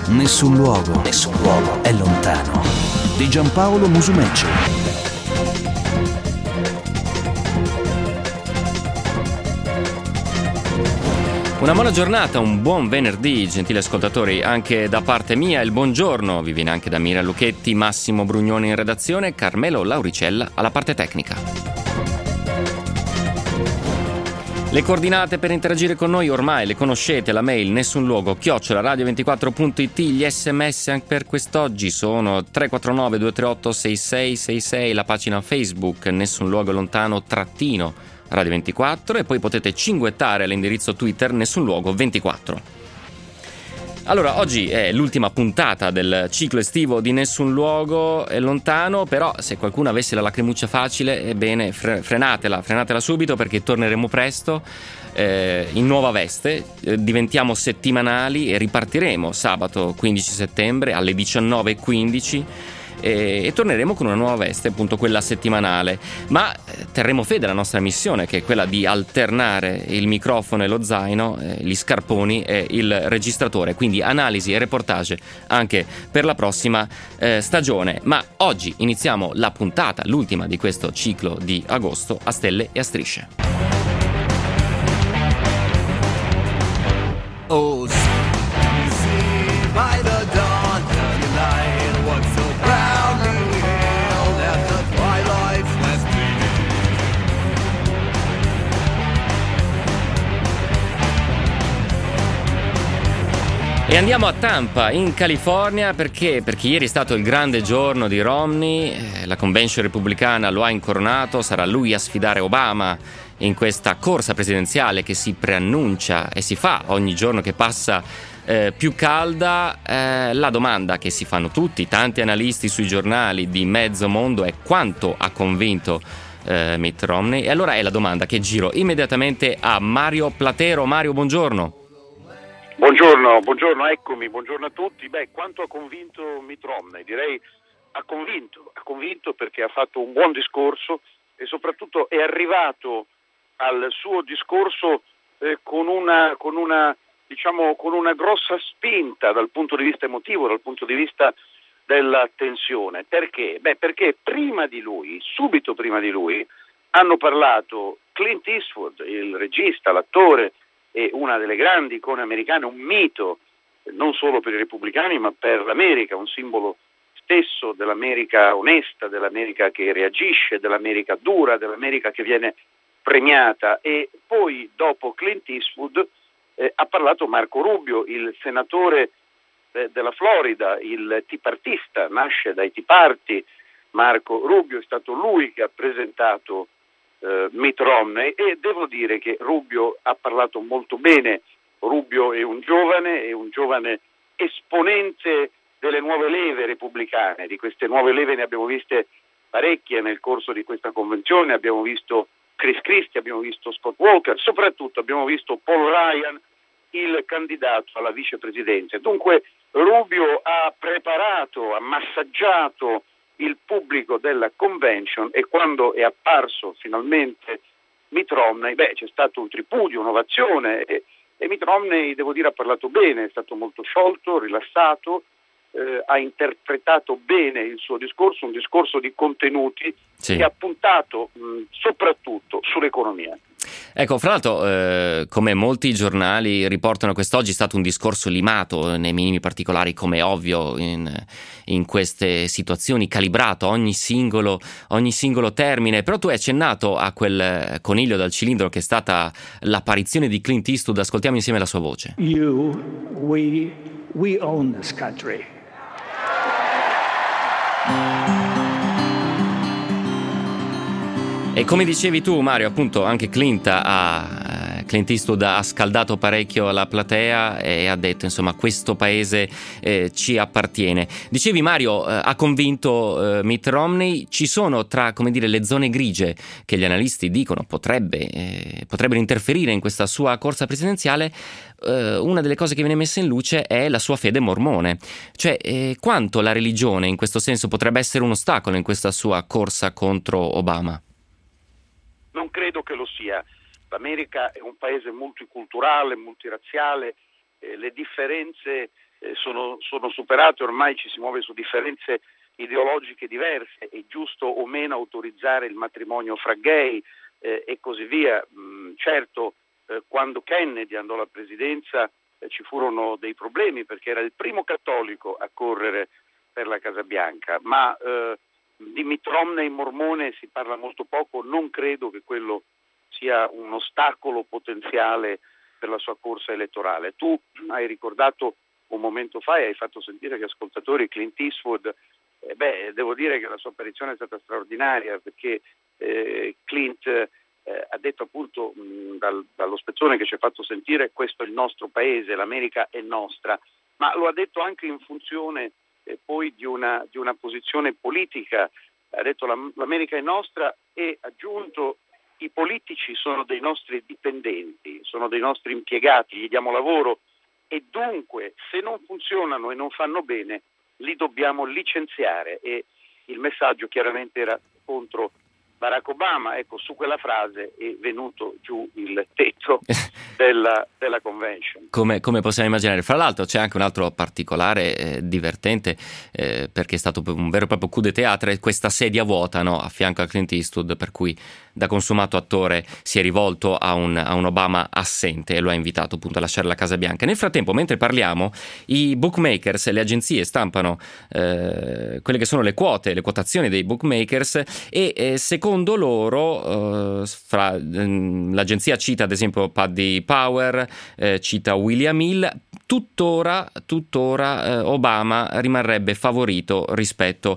Nessun luogo è lontano. Di Giampaolo Musumeci. Una buona giornata, un buon venerdì, gentili ascoltatori, anche da parte mia il buongiorno vi viene anche da Mira Lucchetti, Massimo Brugnoni in redazione, Carmelo Lauricella alla parte tecnica. Le coordinate per interagire con noi ormai le conoscete, la mail nessunluogo @radio24.it, gli sms anche per quest'oggi sono 349 238 6666, la pagina Facebook Nessun Luogo Lontano Radio 24 e poi potete cinguettare all'indirizzo Twitter Nessun Luogo 24. Allora, oggi è l'ultima puntata del ciclo estivo di Nessun Luogo è Lontano, però se qualcuno avesse la lacrimuccia facile, ebbene frenatela subito perché torneremo presto in nuova veste, diventiamo settimanali e ripartiremo sabato 15 settembre alle 19:15 e torneremo con una nuova veste, appunto quella settimanale, ma terremo fede alla nostra missione, che è quella di alternare il microfono e lo zaino, gli scarponi e il registratore, quindi analisi e reportage anche per la prossima stagione. Ma oggi iniziamo la puntata, l'ultima di questo ciclo di agosto, a stelle e a strisce. Oh, easy by the dawn of your light, what so proudly hailed at the twilight's last E andiamo a Tampa, in California, perché ieri è stato il grande giorno di Romney, la convention repubblicana lo ha incoronato, sarà lui a sfidare Obama in questa corsa presidenziale che si preannuncia e si fa ogni giorno che passa più calda. La domanda che si fanno tanti analisti sui giornali di mezzo mondo è quanto ha convinto Mitt Romney, e allora è la domanda che giro immediatamente a Mario Platero. Mario, buongiorno. Buongiorno, eccomi, buongiorno a tutti. Quanto ha convinto Mitt Romney? Direi ha convinto perché ha fatto un buon discorso e soprattutto è arrivato al suo discorso con una grossa spinta dal punto di vista emotivo, dal punto di vista della tensione. Perché? Perché subito prima di lui, hanno parlato Clint Eastwood, il regista, l'attore, e una delle grandi icone americane, un mito non solo per i repubblicani ma per l'America, un simbolo stesso dell'America onesta, dell'America che reagisce, dell'America dura, dell'America che viene premiata. E poi dopo Clint Eastwood ha parlato Marco Rubio, il senatore della Florida, il Tea Partista, nasce dai Tea Party. Marco Rubio è stato lui che ha presentato Mitt Romney, e devo dire che Rubio ha parlato molto bene. Rubio è un giovane esponente delle nuove leve repubblicane. Di queste nuove leve ne abbiamo viste parecchie nel corso di questa convenzione. Abbiamo visto Chris Christie, abbiamo visto Scott Walker, soprattutto abbiamo visto Paul Ryan, il candidato alla vicepresidenza. Dunque Rubio ha massaggiato il pubblico della convention, e quando è apparso finalmente Mitt Romney, c'è stato un tripudio, un'ovazione, e Mitt Romney, devo dire, ha parlato bene, è stato molto sciolto, rilassato, ha interpretato bene il suo discorso, un discorso di contenuti, sì, che ha puntato soprattutto sull'economia. Ecco, fra l'altro, come molti giornali riportano, quest'oggi è stato un discorso limato nei minimi particolari, come è ovvio in queste situazioni, calibrato ogni singolo termine. Però tu hai accennato a quel coniglio dal cilindro che è stata l'apparizione di Clint Eastwood. Ascoltiamo insieme la sua voce. We own this country. E come dicevi tu, Mario, appunto anche Clint Eastwood ha scaldato parecchio la platea e ha detto, insomma, questo paese ci appartiene. Dicevi, Mario, ha convinto Mitt Romney. Ci sono tra, le zone grigie che gli analisti dicono potrebbero interferire in questa sua corsa presidenziale. Una delle cose che viene messa in luce è la sua fede mormone, cioè quanto la religione in questo senso potrebbe essere un ostacolo in questa sua corsa contro Obama. Non credo che lo sia. L'America è un paese multiculturale, multirazziale, le differenze sono superate, ormai ci si muove su differenze ideologiche diverse, è giusto o meno autorizzare il matrimonio fra gay e così via. Certo, quando Kennedy andò alla presidenza ci furono dei problemi perché era il primo cattolico a correre per la Casa Bianca, ma di Mitt Romney mormone si parla molto poco, non credo che quello sia un ostacolo potenziale per la sua corsa elettorale. Tu hai ricordato un momento fa e hai fatto sentire agli ascoltatori Clint Eastwood. Devo dire che la sua apparizione è stata straordinaria perché Clint ha detto appunto dallo spezzone che ci ha fatto sentire: questo è il nostro paese, l'America è nostra, ma lo ha detto anche in funzione poi di una posizione politica. Ha detto l'America è nostra e ha aggiunto: i politici sono dei nostri dipendenti, sono dei nostri impiegati, gli diamo lavoro e dunque se non funzionano e non fanno bene li dobbiamo licenziare. E il messaggio chiaramente era contro Barack Obama. Ecco, su quella frase è venuto giù il tetto della convention. Come possiamo immaginare. Fra l'altro c'è anche un altro particolare divertente perché è stato un vero e proprio coup de théâtre, questa sedia vuota, no, a fianco a Clint Eastwood, per cui da consumato attore si è rivolto a un Obama assente e lo ha invitato appunto a lasciare la Casa Bianca. Nel frattempo, mentre parliamo, i bookmakers e le agenzie stampano quelle che sono le quotazioni dei bookmakers e secondo loro l'agenzia cita ad esempio Paddy Power, cita William Hill, tuttora Obama rimarrebbe favorito rispetto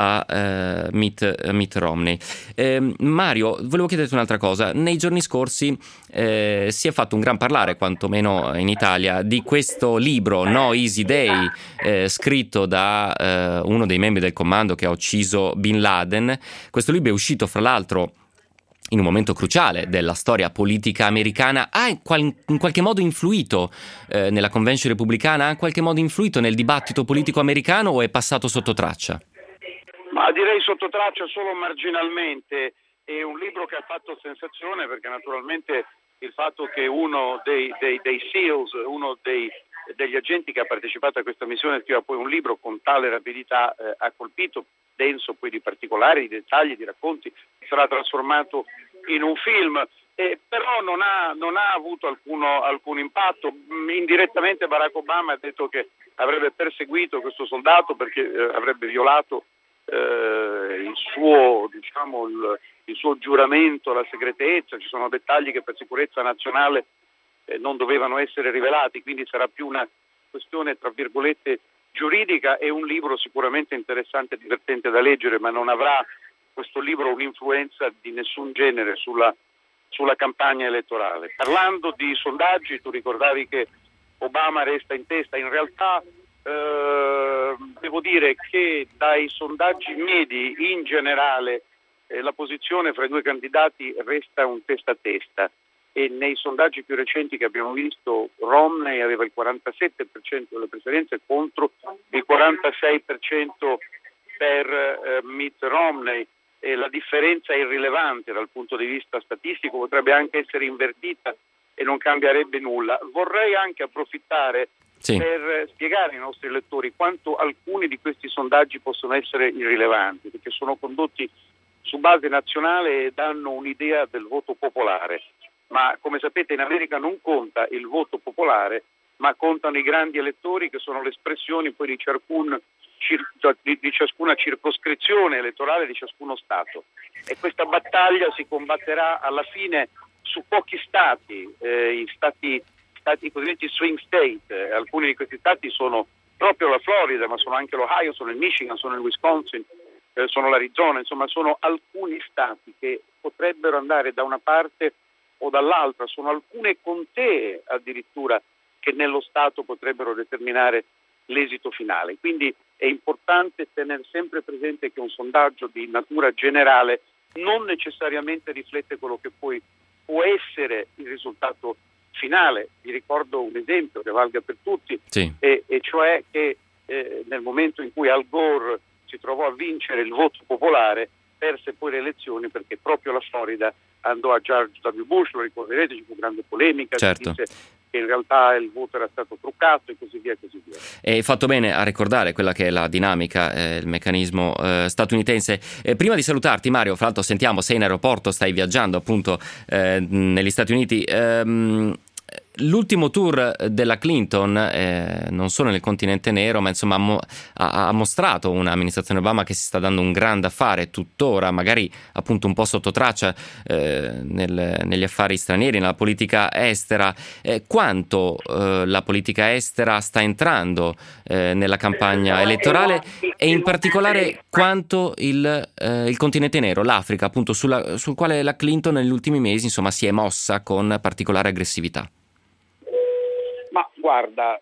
a Mitt Romney. Mario, volevo chiederti un'altra cosa. Nei giorni scorsi si è fatto un gran parlare, quantomeno in Italia, di questo libro No Easy Day, scritto da uno dei membri del comando che ha ucciso Bin Laden. Questo libro è uscito fra l'altro in un momento cruciale della storia politica americana. Ha in qualche modo influito nella convention repubblicana, ha in qualche modo influito nel dibattito politico americano o è passato sotto traccia? Ma direi sotto traccia solo marginalmente. È un libro che ha fatto sensazione perché naturalmente il fatto che uno dei SEALs, uno degli agenti che ha partecipato a questa missione, scriva poi un libro con tale rapidità ha colpito, denso poi di particolari, di dettagli, di racconti, sarà trasformato in un film, però non ha avuto alcun impatto. Indirettamente Barack Obama ha detto che avrebbe perseguito questo soldato perché avrebbe violato il suo giuramento alla segretezza. Ci sono dettagli che per sicurezza nazionale non dovevano essere rivelati, quindi sarà più una questione tra virgolette giuridica. È un libro sicuramente interessante e divertente da leggere, ma non avrà questo libro un'influenza di nessun genere sulla campagna elettorale. Parlando di sondaggi, tu ricordavi che Obama resta in testa. In realtà devo dire che dai sondaggi medi in generale la posizione fra i due candidati resta un testa a testa, e nei sondaggi più recenti che abbiamo visto Romney aveva il 47% delle preferenze contro il 46% per Mitt Romney, e la differenza è irrilevante dal punto di vista statistico, potrebbe anche essere invertita e non cambierebbe nulla. Vorrei anche approfittare per spiegare ai nostri lettori quanto alcuni di questi sondaggi possono essere irrilevanti, perché sono condotti su base nazionale e danno un'idea del voto popolare. Ma come sapete in America non conta il voto popolare, ma contano i grandi elettori, che sono le espressioni poi di ciascuna circoscrizione elettorale di ciascuno Stato. E questa battaglia si combatterà alla fine su pochi stati, i cosiddetti swing state. Alcuni di questi stati sono proprio la Florida, ma sono anche l'Ohio, sono il Michigan, sono il Wisconsin, sono l'Arizona. Insomma, sono alcuni stati che potrebbero andare da una parte o dall'altra, sono alcune contee addirittura che nello Stato potrebbero determinare l'esito finale. Quindi è importante tenere sempre presente che un sondaggio di natura generale non necessariamente riflette quello che poi può essere il risultato finale. Vi ricordo un esempio che valga per tutti, e cioè che nel momento in cui Al Gore si trovò a vincere il voto popolare, perse poi le elezioni perché proprio la Florida andò a George W. Bush, lo ricorderete, ci fu grande polemica, certo. Disse che in realtà il voto era stato truccato e così via e così via. E fatto bene a ricordare quella che è la dinamica, il meccanismo statunitense. Prima di salutarti, Mario, fra l'altro sentiamo, sei in aeroporto, stai viaggiando appunto negli Stati Uniti. L'ultimo tour della Clinton, non solo nel continente nero, ma insomma ha mostrato un'amministrazione Obama che si sta dando un grande affare tuttora, magari appunto un po' sotto traccia negli affari stranieri, nella politica estera. Quanto la politica estera sta entrando nella campagna elettorale e in particolare quanto il continente nero, l'Africa, appunto sul quale la Clinton negli ultimi mesi insomma si è mossa con particolare aggressività. Ma guarda,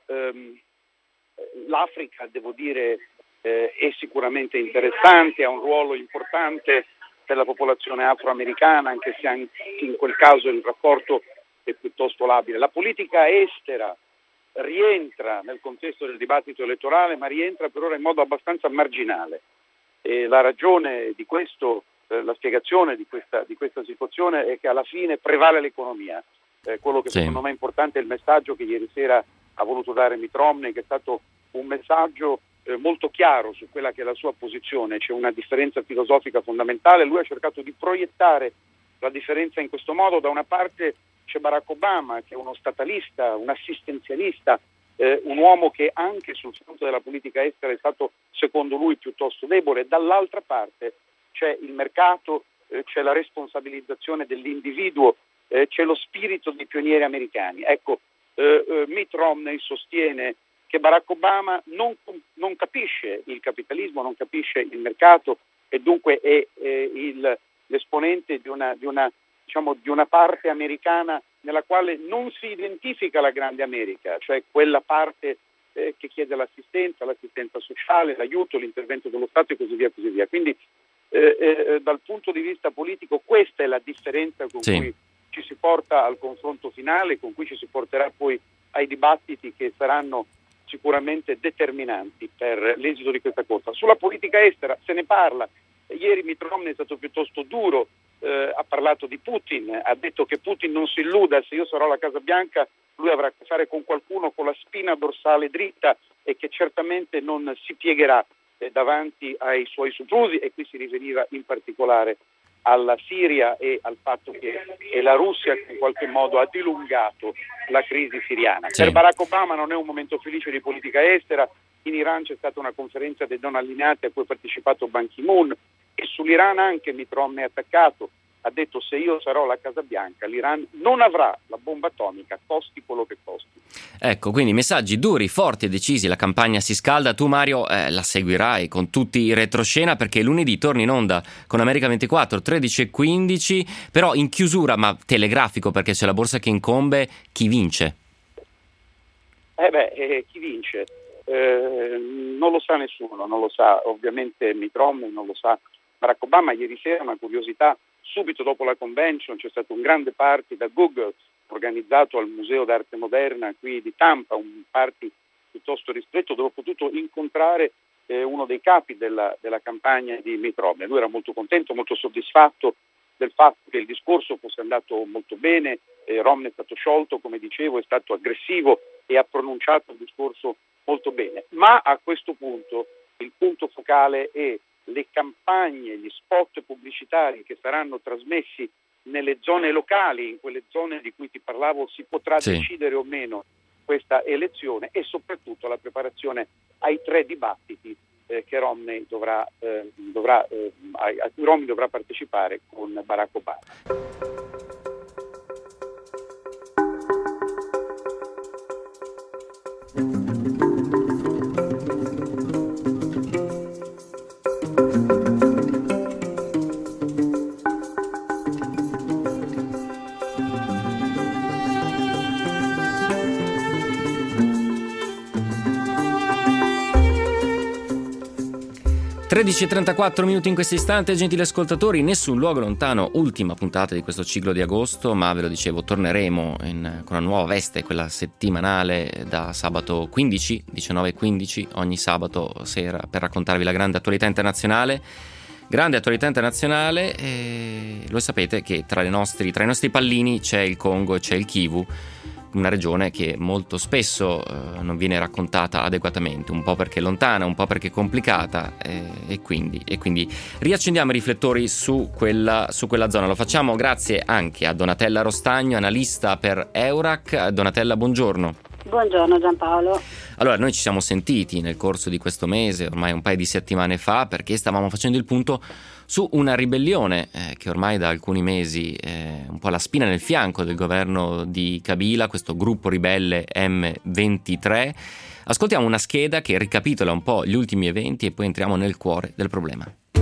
l'Africa, devo dire, è sicuramente interessante, ha un ruolo importante per la popolazione afroamericana, anche se anche in quel caso il rapporto è piuttosto labile. La politica estera rientra nel contesto del dibattito elettorale, ma rientra per ora in modo abbastanza marginale. E la ragione di questo, la spiegazione di questa situazione è che alla fine prevale l'economia. Quello che secondo me è importante è il messaggio che ieri sera ha voluto dare Mitt Romney, che è stato un messaggio molto chiaro su quella che è la sua posizione. C'è una differenza filosofica fondamentale, lui ha cercato di proiettare la differenza in questo modo. Da una parte c'è Barack Obama, che è uno statalista, un assistenzialista, un uomo che anche sul fronte della politica estera è stato secondo lui piuttosto debole. Dall'altra parte c'è il mercato, c'è la responsabilizzazione dell'individuo, c'è lo spirito dei pionieri americani. Ecco, Mitt Romney sostiene che Barack Obama non capisce il capitalismo, non capisce il mercato e dunque è l'esponente di una parte americana nella quale non si identifica la grande America, cioè quella parte che chiede l'assistenza sociale, l'aiuto, l'intervento dello Stato e così via, così via. Quindi dal punto di vista politico questa è la differenza con cui ci si porta al confronto finale, con cui ci si porterà poi ai dibattiti che saranno sicuramente determinanti per l'esito di questa corsa. Sulla politica estera se ne parla. Ieri Mitt Romney è stato piuttosto duro, ha parlato di Putin, ha detto che Putin non si illuda, se io sarò alla Casa Bianca lui avrà a che fare con qualcuno con la spina dorsale dritta e che certamente non si piegherà davanti ai suoi soprusi, e qui si riferiva in particolare alla Siria e al fatto che è la Russia che in qualche modo ha dilungato la crisi siriana. Per Barack Obama non è un momento felice di politica estera. In Iran c'è stata una conferenza dei non allineati a cui ha partecipato Ban Ki-moon, e sull'Iran anche Mitt Romney ha attaccato, ha detto se io sarò alla Casa Bianca l'Iran non avrà la bomba atomica, costi quello che costi. Ecco, quindi messaggi duri, forti e decisi, la campagna si scalda. Tu Mario la seguirai con tutti i retroscena, perché lunedì torni in onda con America 24 13:15, però in chiusura, ma telegrafico perché c'è la borsa che incombe. Chi vince? Chi vince? Non lo sa nessuno, non lo sa ovviamente Mitt Romney, non lo sa Barack Obama. Ieri sera, una curiosità, subito dopo la convention c'è stato un grande party da Google organizzato al Museo d'Arte Moderna qui di Tampa, un party piuttosto ristretto dove ho potuto incontrare uno dei capi della campagna di Mitt Romney. Lui era molto contento, molto soddisfatto del fatto che il discorso fosse andato molto bene. Romney è stato sciolto, come dicevo, è stato aggressivo e ha pronunciato il discorso molto bene, ma a questo punto il punto focale è le campagne, gli spot pubblicitari che saranno trasmessi nelle zone locali, in quelle zone di cui ti parlavo si potrà decidere o meno questa elezione, e soprattutto la preparazione ai 3 dibattiti che Romney a cui Romney dovrà partecipare con Barack Obama. 13:34 minuti in questo istante, gentili ascoltatori. Nessun luogo lontano, ultima puntata di questo ciclo di agosto, ma ve lo dicevo, torneremo con una nuova veste, quella settimanale da sabato 15, 19:15 ogni sabato sera, per raccontarvi la grande attualità internazionale. Grande attualità internazionale, e lo sapete che tra i nostri pallini c'è il Congo e c'è il Kivu. una regione che molto spesso non viene raccontata adeguatamente, un po' perché è lontana, un po' perché è complicata, e quindi riaccendiamo i riflettori su quella zona. Lo facciamo grazie anche a Donatella Rostagno, analista per Eurac. Donatella, buongiorno. Buongiorno Giampaolo. Allora, noi ci siamo sentiti nel corso di questo mese, ormai un paio di settimane fa, perché stavamo facendo il punto su una ribellione che ormai da alcuni mesi è un po' la spina nel fianco del governo di Kabila, questo gruppo ribelle M23. Ascoltiamo una scheda che ricapitola un po' gli ultimi eventi e poi entriamo nel cuore del problema.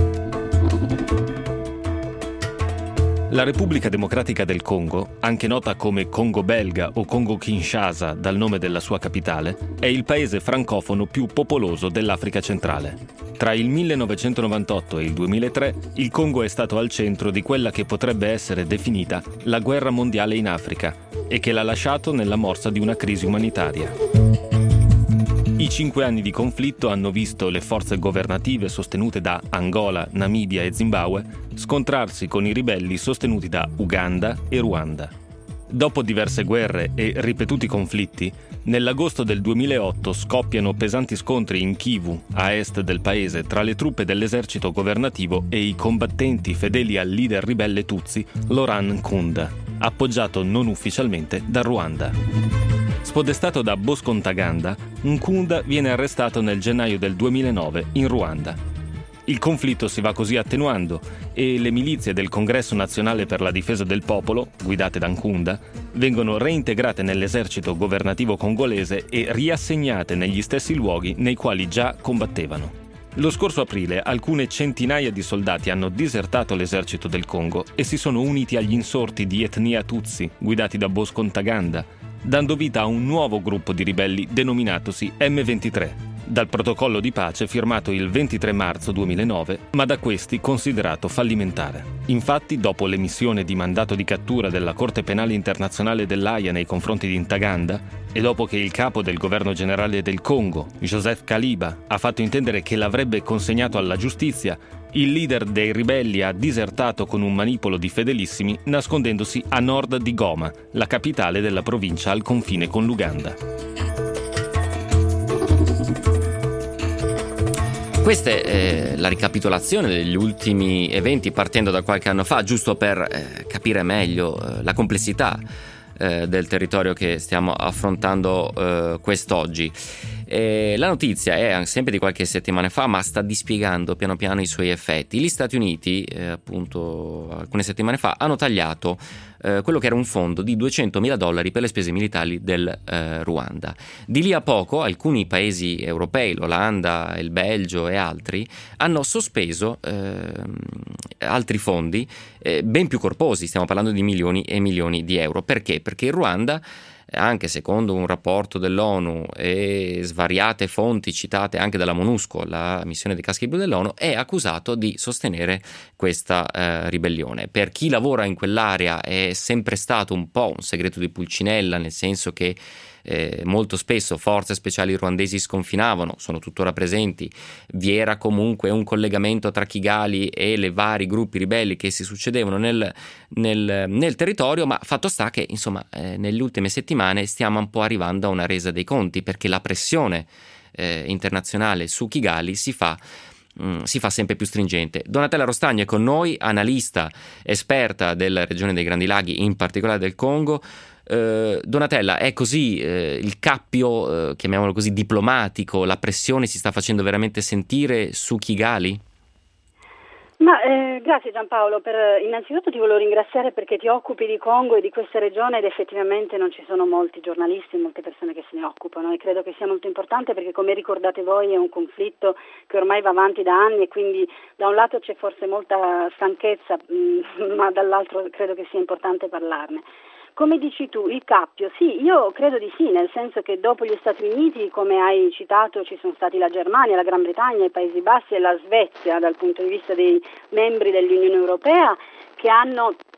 La Repubblica Democratica del Congo, anche nota come Congo belga o Congo Kinshasa dal nome della sua capitale, è il paese francofono più popoloso dell'Africa centrale. Tra il 1998 e il 2003, il Congo è stato al centro di quella che potrebbe essere definita la guerra mondiale in Africa e che l'ha lasciato nella morsa di una crisi umanitaria. I 5 anni di conflitto hanno visto le forze governative sostenute da Angola, Namibia e Zimbabwe scontrarsi con i ribelli sostenuti da Uganda e Ruanda. Dopo diverse guerre e ripetuti conflitti, nell'agosto del 2008 scoppiano pesanti scontri in Kivu, a est del paese, tra le truppe dell'esercito governativo e i combattenti fedeli al leader ribelle Tutsi, Laurent Nkunda, appoggiato non ufficialmente dal Ruanda. Spodestato da Bosco Ntaganda, Nkunda viene arrestato nel gennaio del 2009 in Ruanda. Il conflitto si va così attenuando e le milizie del Congresso Nazionale per la Difesa del Popolo, guidate da Nkunda, vengono reintegrate nell'esercito governativo congolese e riassegnate negli stessi luoghi nei quali già combattevano. Lo scorso aprile alcune centinaia di soldati hanno disertato l'esercito del Congo e si sono uniti agli insorti di etnia Tutsi, guidati da Bosco Ntaganda, dando vita a un nuovo gruppo di ribelli denominatosi M23, dal protocollo di pace firmato il 23 marzo 2009, ma da questi considerato fallimentare. Infatti, dopo l'emissione di mandato di cattura della Corte Penale Internazionale dell'Aia nei confronti di Ntaganda, e dopo che il capo del governo generale del Congo, Joseph Kaliba, ha fatto intendere che l'avrebbe consegnato alla giustizia, il leader dei ribelli ha disertato con un manipolo di fedelissimi, nascondendosi a nord di Goma, la capitale della provincia al confine con l'Uganda. Questa è la ricapitolazione degli ultimi eventi partendo da qualche anno fa, giusto per capire meglio la complessità del territorio che stiamo affrontando quest'oggi. La notizia è sempre di qualche settimana fa, ma sta dispiegando piano piano i suoi effetti. Gli Stati Uniti, appunto, alcune settimane fa hanno tagliato quello che era un fondo di $200.000 per le spese militari del Ruanda. Di lì a poco alcuni paesi europei, l'Olanda, il Belgio e altri, hanno sospeso altri fondi ben più corposi, stiamo parlando di milioni e milioni di euro. Perché? Perché il Ruanda, anche secondo un rapporto dell'ONU e svariate fonti citate anche dalla MONUSCO, la missione dei caschi blu dell'ONU, è accusato di sostenere questa ribellione. Per chi lavora in quell'area è sempre stato un po' un segreto di Pulcinella, nel senso che molto spesso forze speciali ruandesi sconfinavano, sono tuttora presenti, vi era comunque un collegamento tra Kigali e le vari gruppi ribelli che si succedevano nel territorio, ma fatto sta che insomma nelle ultime settimane stiamo un po' arrivando a una resa dei conti, perché la pressione internazionale su Kigali si fa sempre più stringente. Donatella Rostagno è con noi, analista, esperta della regione dei Grandi Laghi, in particolare del Congo. Donatella, è così il cappio, chiamiamolo così, diplomatico, la pressione si sta facendo veramente sentire su Kigali? Grazie Giampaolo, innanzitutto ti volevo ringraziare perché ti occupi di Congo e di questa regione ed effettivamente non ci sono molti giornalisti, molte persone che se ne occupano, e credo che sia molto importante perché, come ricordate voi, è un conflitto che ormai va avanti da anni e quindi da un lato c'è forse molta stanchezza, ma dall'altro credo che sia importante parlarne. Come dici tu, il cappio, sì, io credo di sì, nel senso che dopo gli Stati Uniti, come hai citato, ci sono stati la Germania, la Gran Bretagna, i Paesi Bassi e la Svezia dal punto di vista dei membri dell'Unione Europea, che hanno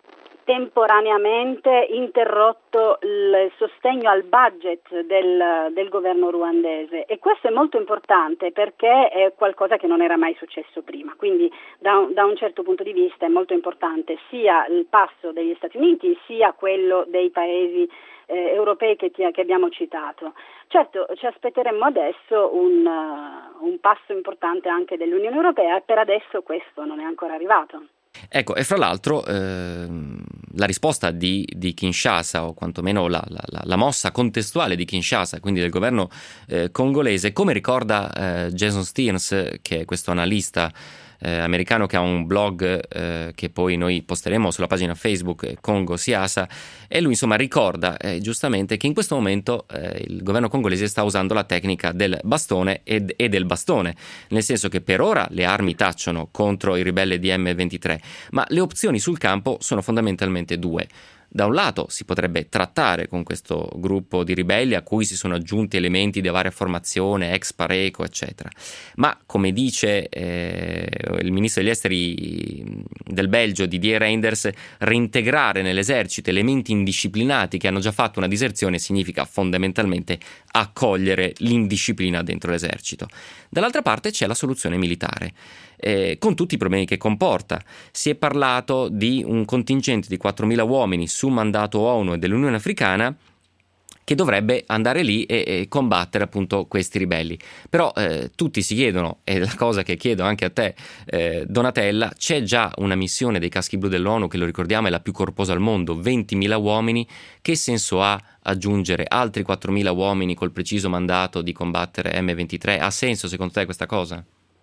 temporaneamente interrotto il sostegno al budget del governo ruandese, e questo è molto importante perché è qualcosa che non era mai successo prima, quindi da un certo punto di vista è molto importante sia il passo degli Stati Uniti sia quello dei paesi europei che abbiamo citato. Certo, ci aspetteremmo adesso un passo importante anche dell'Unione Europea, e per adesso questo non è ancora arrivato. Ecco, e fra l'altro la risposta di Kinshasa, o quantomeno la mossa contestuale di Kinshasa, quindi del governo congolese, come ricorda Jason Stearns, che è questo analista americano che ha un blog che poi noi posteremo sulla pagina Facebook Congo Siasa, e lui insomma ricorda giustamente che in questo momento il governo congolese sta usando la tecnica del bastone e del bastone, nel senso che per ora le armi tacciono contro i ribelli di M23, ma le opzioni sul campo sono fondamentalmente due. Da un lato si potrebbe trattare con questo gruppo di ribelli a cui si sono aggiunti elementi di varia formazione, ex Pareco, eccetera. Ma come dice il ministro degli esteri del Belgio, Didier Reynders, reintegrare nell'esercito elementi indisciplinati che hanno già fatto una diserzione significa fondamentalmente accogliere l'indisciplina dentro l'esercito. Dall'altra parte c'è la soluzione militare, con tutti i problemi che comporta. Si è parlato di un contingente di 4.000 uomini su mandato ONU e dell'Unione Africana che dovrebbe andare lì e combattere appunto questi ribelli. Però tutti si chiedono, e la cosa che chiedo anche a te Donatella, c'è già una missione dei caschi blu dell'ONU che, lo ricordiamo, è la più corposa al mondo, 20.000 uomini. Che senso ha aggiungere altri 4.000 uomini col preciso mandato di combattere M23? Ha senso secondo te questa cosa?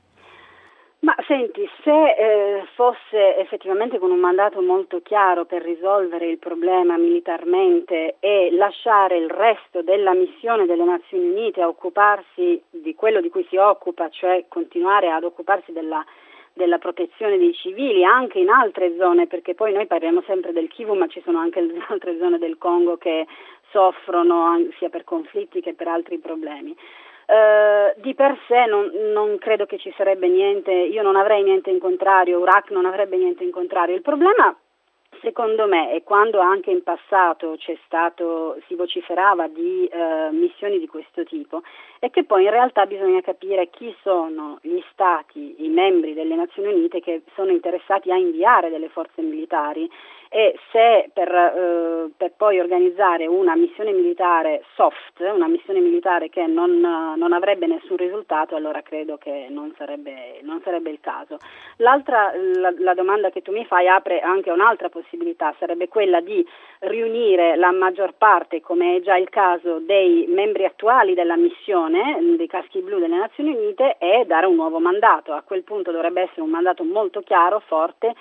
Ma senti, se fosse effettivamente con un mandato molto chiaro per risolvere il problema militarmente e lasciare il resto della missione delle Nazioni Unite a occuparsi di quello di cui si occupa, cioè continuare ad occuparsi della protezione dei civili anche in altre zone, perché poi noi parliamo sempre del Kivu, ma ci sono anche altre zone del Congo che soffrono sia per conflitti che per altri problemi. Di per sé non credo che ci sarebbe niente, io non avrei niente in contrario, URAC non avrebbe niente in contrario. Il problema secondo me, e quando anche in passato si vociferava di missioni di questo tipo, è che poi in realtà bisogna capire chi sono gli stati, i membri delle Nazioni Unite che sono interessati a inviare delle forze militari, e se per poi organizzare una missione militare soft, una missione militare che non avrebbe nessun risultato, allora credo che non sarebbe il caso. La domanda che tu mi fai apre anche un'altra possibilità, sarebbe quella di riunire la maggior parte, come è già il caso, dei membri attuali della missione dei caschi blu delle Nazioni Unite e dare un nuovo mandato. A quel punto dovrebbe essere un mandato molto chiaro, forte,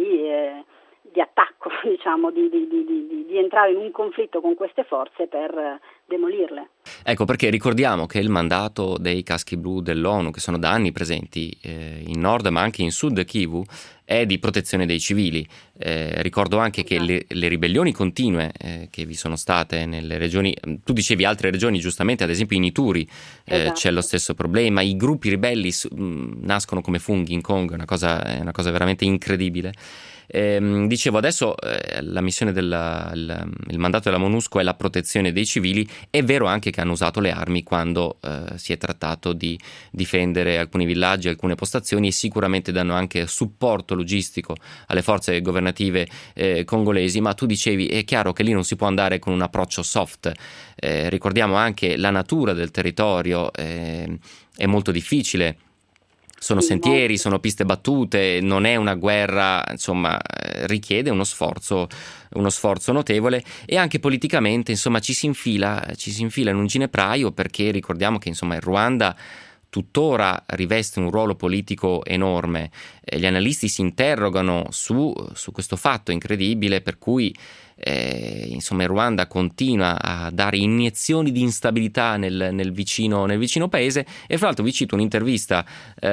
di attacco, diciamo, di entrare in un conflitto con queste forze per demolirle. Ecco, perché ricordiamo che il mandato dei caschi blu dell'ONU, che sono da anni presenti in nord ma anche in sud Kivu, è di protezione dei civili. Ricordo anche che le ribellioni continue che vi sono state nelle regioni, tu dicevi altre regioni giustamente, ad esempio in Ituri esatto. C'è lo stesso problema, i gruppi ribelli nascono come funghi in Congo, è una cosa veramente incredibile. Dicevo adesso la missione il mandato della MONUSCO è la protezione dei civili. È vero anche che hanno usato le armi quando si è trattato di difendere alcuni villaggi, alcune postazioni, e sicuramente danno anche supporto logistico alle forze governative congolesi, ma tu dicevi è chiaro che lì non si può andare con un approccio soft. Ricordiamo anche la natura del territorio, è molto difficile. Sono sentieri, sono piste battute, non è una guerra, insomma, richiede uno sforzo notevole, e anche politicamente, insomma, ci si infila in un ginepraio, perché ricordiamo che, insomma, il Ruanda tuttora riveste un ruolo politico enorme. Gli analisti si interrogano su questo fatto incredibile per cui insomma il Ruanda continua a dare iniezioni di instabilità nel vicino paese. E fra l'altro vi cito un'intervista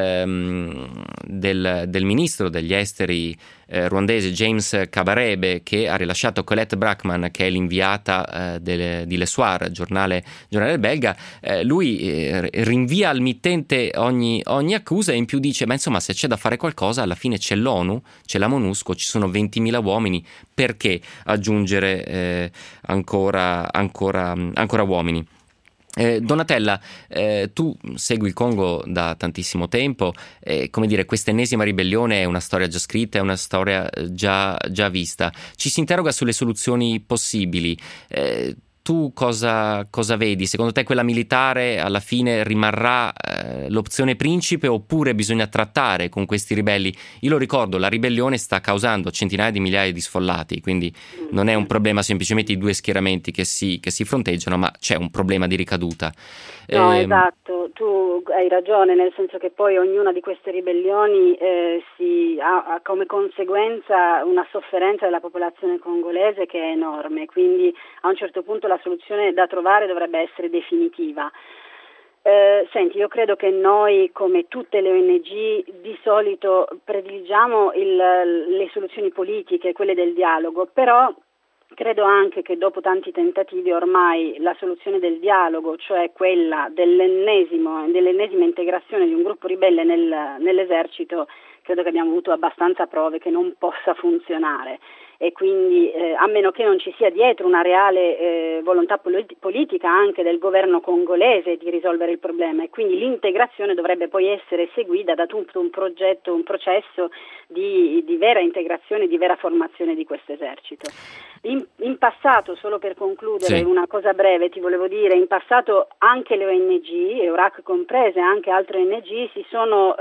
del ministro degli esteri ruandese James Kabarebe, che ha rilasciato Colette Brackman, che è l'inviata di Le Soir, giornale belga. Lui rinvia al mittente ogni accusa, e in più dice: ma insomma, se c'è da fare qualcosa, alla fine c'è l'ONU, c'è la MONUSCO, ci sono 20.000 uomini, perché aggiungere ancora uomini? Donatella, tu segui il Congo da tantissimo tempo, come dire, questa ennesima ribellione è una storia già scritta, è una storia già vista. Ci si interroga sulle soluzioni possibili. Tu cosa vedi? Secondo te quella militare alla fine rimarrà l'opzione principe, oppure bisogna trattare con questi ribelli? Io lo ricordo, la ribellione sta causando centinaia di migliaia di sfollati, quindi non è un problema semplicemente di due schieramenti che si fronteggiano, ma c'è un problema di ricaduta. No, esatto, tu hai ragione, nel senso che poi ognuna di queste ribellioni ha come conseguenza una sofferenza della popolazione congolese che è enorme, quindi a un certo punto la soluzione da trovare dovrebbe essere definitiva. Senti, io credo che noi, come tutte le ONG, di solito prediligiamo le soluzioni politiche, quelle del dialogo, però credo anche che dopo tanti tentativi ormai la soluzione del dialogo, cioè quella dell'ennesima integrazione di un gruppo ribelle nell'esercito, credo che abbiamo avuto abbastanza prove che non possa funzionare, e quindi a meno che non ci sia dietro una reale volontà politica anche del governo congolese di risolvere il problema, e quindi l'integrazione dovrebbe poi essere seguita da tutto un processo di vera integrazione, di vera formazione di questo esercito. In passato, solo per concludere, sì, una cosa breve ti volevo dire, in passato anche le ONG, EURAC comprese, anche altre ONG si sono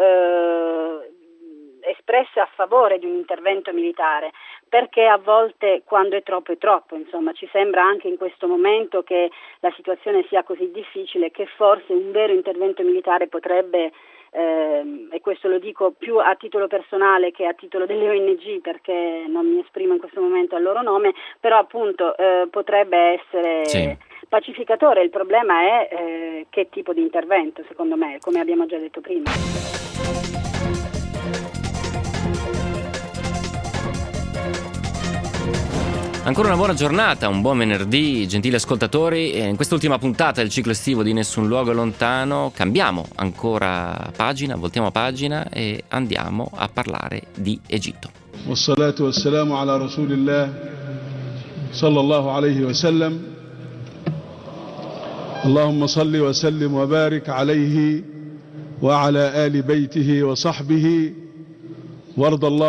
espresse a favore di un intervento militare, perché a volte, quando è troppo, insomma, ci sembra anche in questo momento che la situazione sia così difficile che forse un vero intervento militare potrebbe, e questo lo dico più a titolo personale che a titolo delle ONG, perché non mi esprimo in questo momento al loro nome, però appunto potrebbe essere pacificatore. Il problema è che tipo di intervento, secondo me, come abbiamo già detto prima. Ancora una buona giornata, un buon venerdì, gentili ascoltatori. In quest'ultima puntata del ciclo estivo di Nessun Luogo Lontano cambiamo ancora pagina, voltiamo pagina e andiamo a parlare di Egitto. Wassalatu wassalamu ala rasulillah sallallahu alaihi wa sallam. Allahumma salli wa sallim wa barik alaihi wa ala ali baitihi wa sahbihi. La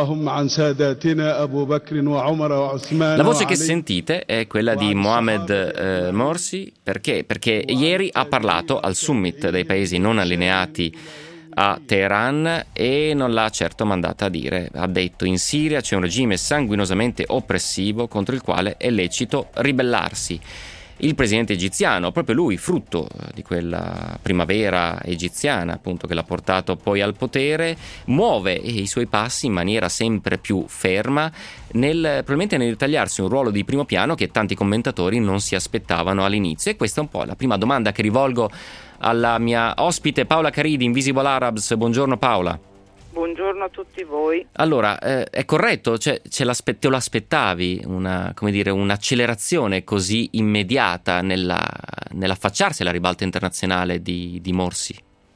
voce che sentite è quella di Mohamed Morsi. Perché? Perché ieri ha parlato al summit dei paesi non allineati a Teheran e non l'ha certo mandata a dire. Ha detto: in Siria c'è un regime sanguinosamente oppressivo contro il quale è lecito ribellarsi. Il presidente egiziano, proprio lui, frutto di quella primavera egiziana appunto che l'ha portato poi al potere, muove i suoi passi in maniera sempre più ferma, probabilmente nel ritagliarsi un ruolo di primo piano che tanti commentatori non si aspettavano all'inizio. E questa è un po' la prima domanda che rivolgo alla mia ospite Paola Caridi, Invisible Arabs. Buongiorno Paola. Buongiorno a tutti voi. Allora, è corretto? Cioè, te lo aspettavi un'accelerazione così immediata nell'affacciarsi alla ribalta internazionale di Morsi?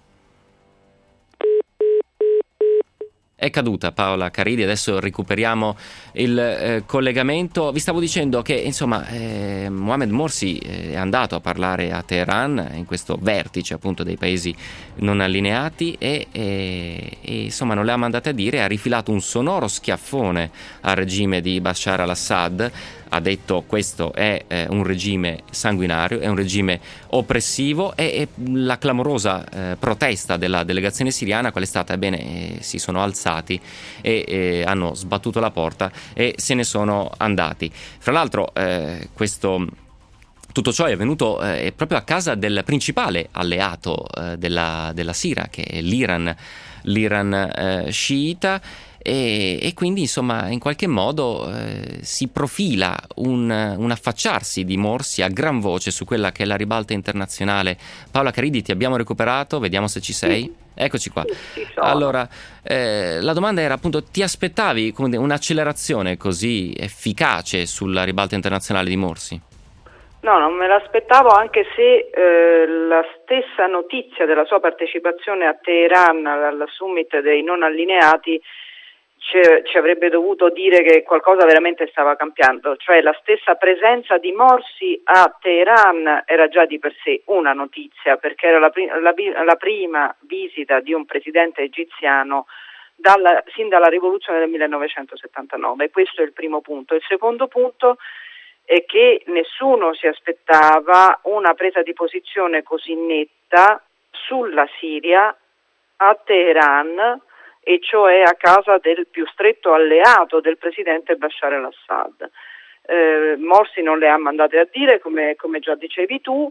È caduta Paola Caridi, adesso recuperiamo il collegamento. Vi stavo dicendo che insomma Mohamed Morsi è andato a parlare a Teheran in questo vertice appunto dei paesi non allineati e insomma non le ha mandate a dire, ha rifilato un sonoro schiaffone al regime di Bashar al-Assad. Ha detto: questo è un regime sanguinario, è un regime oppressivo. E la clamorosa protesta della delegazione siriana qual è stata? Ebbene, si sono alzati e hanno sbattuto la porta e se ne sono andati. Fra l'altro tutto ciò è avvenuto proprio a casa del principale alleato della Siria, che è l'Iran sciita. e quindi insomma in qualche modo si profila un affacciarsi di Morsi a gran voce su quella che è la ribalta internazionale. Paola Caridi, ti abbiamo recuperato, vediamo se ci sei. Sì. Eccoci qua. Ci sono. Allora, la domanda era appunto, ti aspettavi un'accelerazione così efficace sulla ribalta internazionale di Morsi? No, non me l'aspettavo, anche se la stessa notizia della sua partecipazione a Teheran al summit dei non allineati ci avrebbe dovuto dire che qualcosa veramente stava cambiando, cioè la stessa presenza di Morsi a Teheran era già di per sé una notizia, perché era la prima visita di un presidente egiziano sin dalla rivoluzione del 1979. Questo è il primo punto. Il secondo punto è che nessuno si aspettava una presa di posizione così netta sulla Siria a Teheran, e cioè a casa del più stretto alleato del presidente Bashar al-Assad. Morsi non le ha mandate a dire, come già dicevi tu,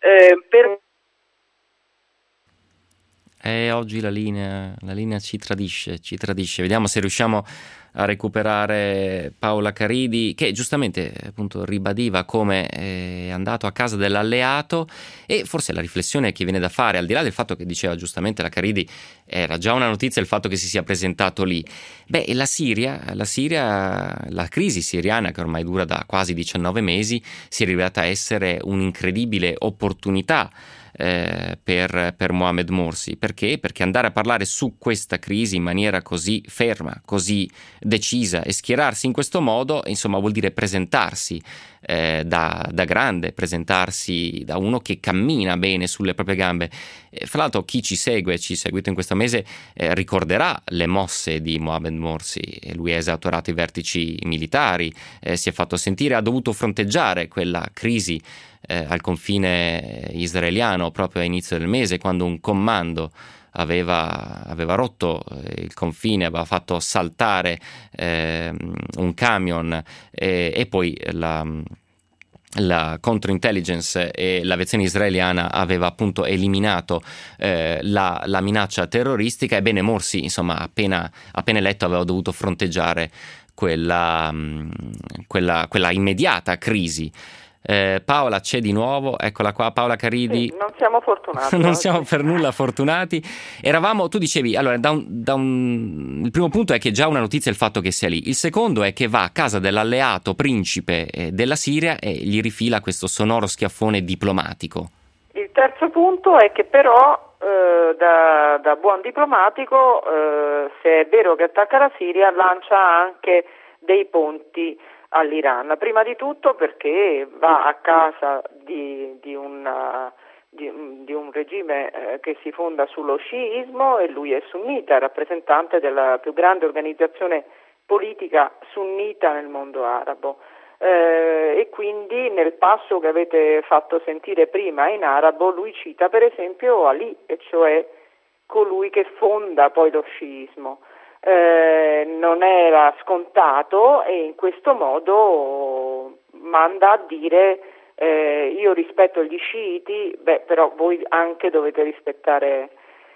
Oggi la linea ci tradisce. Vediamo se riusciamo a recuperare Paola Caridi, che giustamente appunto ribadiva come è andato a casa dell'alleato, e forse la riflessione che viene da fare, al di là del fatto che diceva giustamente la Caridi, era già una notizia il fatto che si sia presentato lì. La Siria, la crisi siriana, che ormai dura da quasi 19 mesi, si è rivelata essere un'incredibile opportunità per Mohamed Morsi. Perché? Perché andare a parlare su questa crisi in maniera così ferma, così decisa, e schierarsi in questo modo, insomma, vuol dire presentarsi da grande, presentarsi da uno che cammina bene sulle proprie gambe. Fra l'altro, chi ci ha seguito in questo mese, ricorderà le mosse di Mohamed Morsi. Lui ha esautorato i vertici militari, si è fatto sentire, ha dovuto fronteggiare quella crisi al confine israeliano proprio a inizio del mese, quando un commando aveva rotto il confine, aveva fatto saltare un camion, e poi la counterintelligence e l'aviazione israeliana aveva appunto eliminato la minaccia terroristica. Ebbene, Morsi, insomma, appena eletto, aveva dovuto fronteggiare quella immediata crisi. Paola c'è di nuovo, eccola qua, Paola Caridi. Sì, non siamo fortunati. Non siamo per nulla fortunati. Tu dicevi, allora, il primo punto è che già una notizia è il fatto che sia lì. Il secondo è che va a casa dell'alleato principe della Siria e gli rifila questo sonoro schiaffone diplomatico. Il terzo punto è che però da buon diplomatico, se è vero che attacca la Siria, lancia anche dei ponti all'Iran. Prima di tutto perché va a casa di un regime che si fonda sullo sciismo, e lui è sunnita, rappresentante della più grande organizzazione politica sunnita nel mondo arabo. E quindi nel passo che avete fatto sentire prima in arabo, lui cita per esempio Ali, e cioè colui che fonda poi lo sciismo. Non era scontato, e in questo modo manda a dire io rispetto gli sciiti, però voi anche dovete rispettare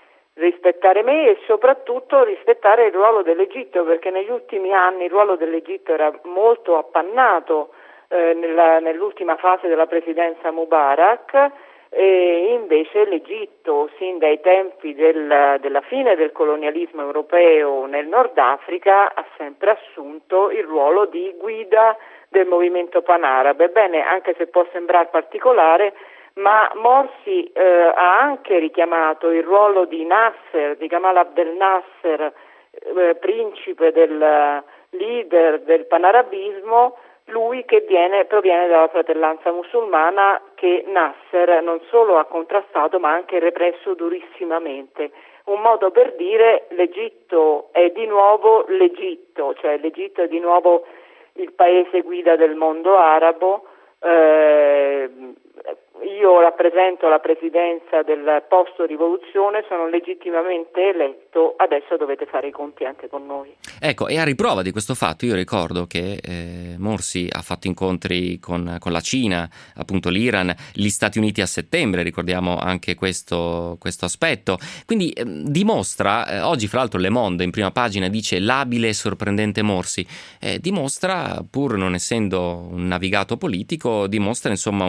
me, e soprattutto rispettare il ruolo dell'Egitto, perché negli ultimi anni il ruolo dell'Egitto era molto appannato nell'ultima fase della presidenza Mubarak, e invece l'Egitto, sin dai tempi della fine del colonialismo europeo nel Nord Africa, ha sempre assunto il ruolo di guida del movimento panarabo. Ebbene, anche se può sembrare particolare, ma Morsi ha anche richiamato il ruolo di Nasser, di Gamal Abdel Nasser, principe del leader del panarabismo, lui che proviene dalla fratellanza musulmana, che Nasser non solo ha contrastato ma anche represso durissimamente. Un modo per dire: l'Egitto è di nuovo l'Egitto, cioè l'Egitto è di nuovo il paese guida del mondo arabo, io rappresento la presidenza del post-rivoluzione, sono legittimamente eletto, adesso dovete fare i conti anche con noi. Ecco, e a riprova di questo fatto io ricordo che Morsi ha fatto incontri con la Cina, appunto l'Iran, gli Stati Uniti a settembre, ricordiamo anche questo aspetto, quindi dimostra, oggi fra l'altro Le Monde in prima pagina dice l'abile e sorprendente Morsi, dimostra, pur non essendo un navigato politico, dimostra insomma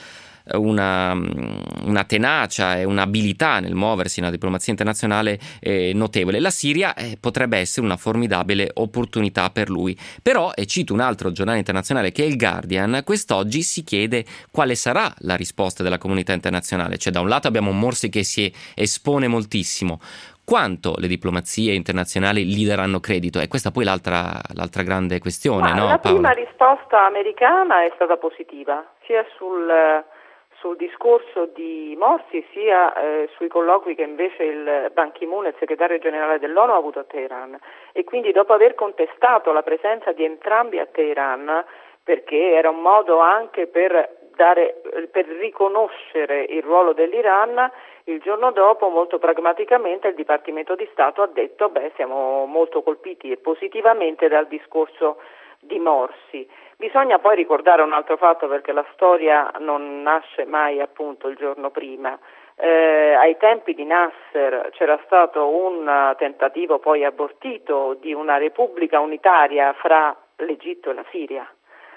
una tenacia e un'abilità nel muoversi nella diplomazia internazionale notevole. La Siria potrebbe essere una formidabile opportunità per lui. Però, e cito un altro giornale internazionale che è il Guardian, quest'oggi si chiede quale sarà la risposta della comunità internazionale. Cioè, da un lato abbiamo Morsi che si espone moltissimo. Quanto le diplomazie internazionali gli daranno credito? E questa poi l'altra grande questione, no, la Paola? prima risposta americana è stata positiva, sia sul discorso di Morsi sia sui colloqui che invece il Ban Ki-moon, il segretario generale dell'ONU, ha avuto a Teheran, e quindi dopo aver contestato la presenza di entrambi a Teheran, perché era un modo anche per riconoscere il ruolo dell'Iran, il giorno dopo molto pragmaticamente il Dipartimento di Stato ha detto siamo molto colpiti positivamente dal discorso di Morsi. Bisogna poi ricordare un altro fatto, perché la storia non nasce mai appunto il giorno prima. Ai tempi di Nasser c'era stato un tentativo poi abortito di una repubblica unitaria fra l'Egitto e la Siria.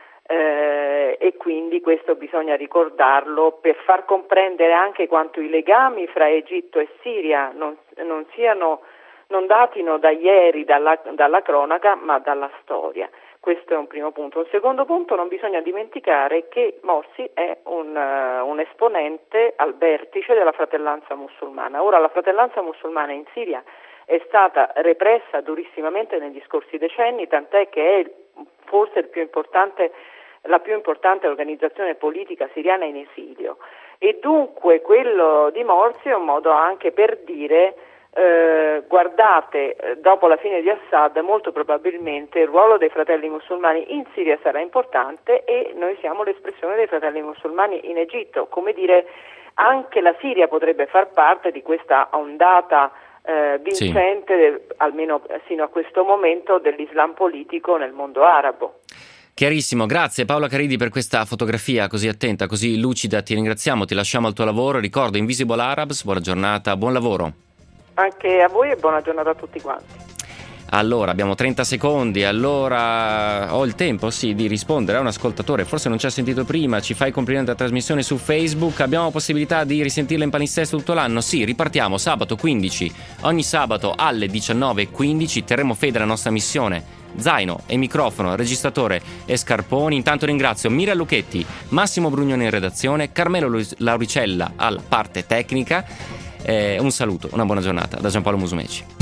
E quindi questo bisogna ricordarlo per far comprendere anche quanto i legami fra Egitto e Siria non datino da ieri, dalla cronaca, ma dalla storia. Questo è un primo punto. Un secondo punto, non bisogna dimenticare che Morsi è un esponente al vertice della fratellanza musulmana. Ora, la fratellanza musulmana in Siria è stata repressa durissimamente negli scorsi decenni, tant'è che è forse la più importante organizzazione politica siriana in esilio. E dunque quello di Morsi è un modo anche per dire guardate, dopo la fine di Assad molto probabilmente il ruolo dei fratelli musulmani in Siria sarà importante e noi siamo l'espressione dei fratelli musulmani in Egitto, come dire anche la Siria potrebbe far parte di questa ondata vincente, almeno sino a questo momento, dell'Islam politico nel mondo arabo. Chiarissimo, grazie Paola Caridi per questa fotografia così attenta, così lucida, ti ringraziamo, ti lasciamo al tuo lavoro, ricordo Invisible Arabs, buona giornata, buon lavoro. Anche a voi e buona giornata a tutti quanti. Allora, abbiamo 30 secondi, allora ho il tempo, sì, di rispondere a un ascoltatore, forse non ci ha sentito prima, ci fa i complimenti alla trasmissione su Facebook, abbiamo possibilità di risentirla in palinsesto tutto l'anno? Sì, ripartiamo sabato 15, ogni sabato alle 19:15, terremo fede alla nostra missione. Zaino e microfono, registratore e scarponi. Intanto ringrazio Mira Lucchetti, Massimo Brugnone in redazione, Carmelo Lauricella alla parte tecnica. Un saluto, una buona giornata da Giampaolo Musumeci.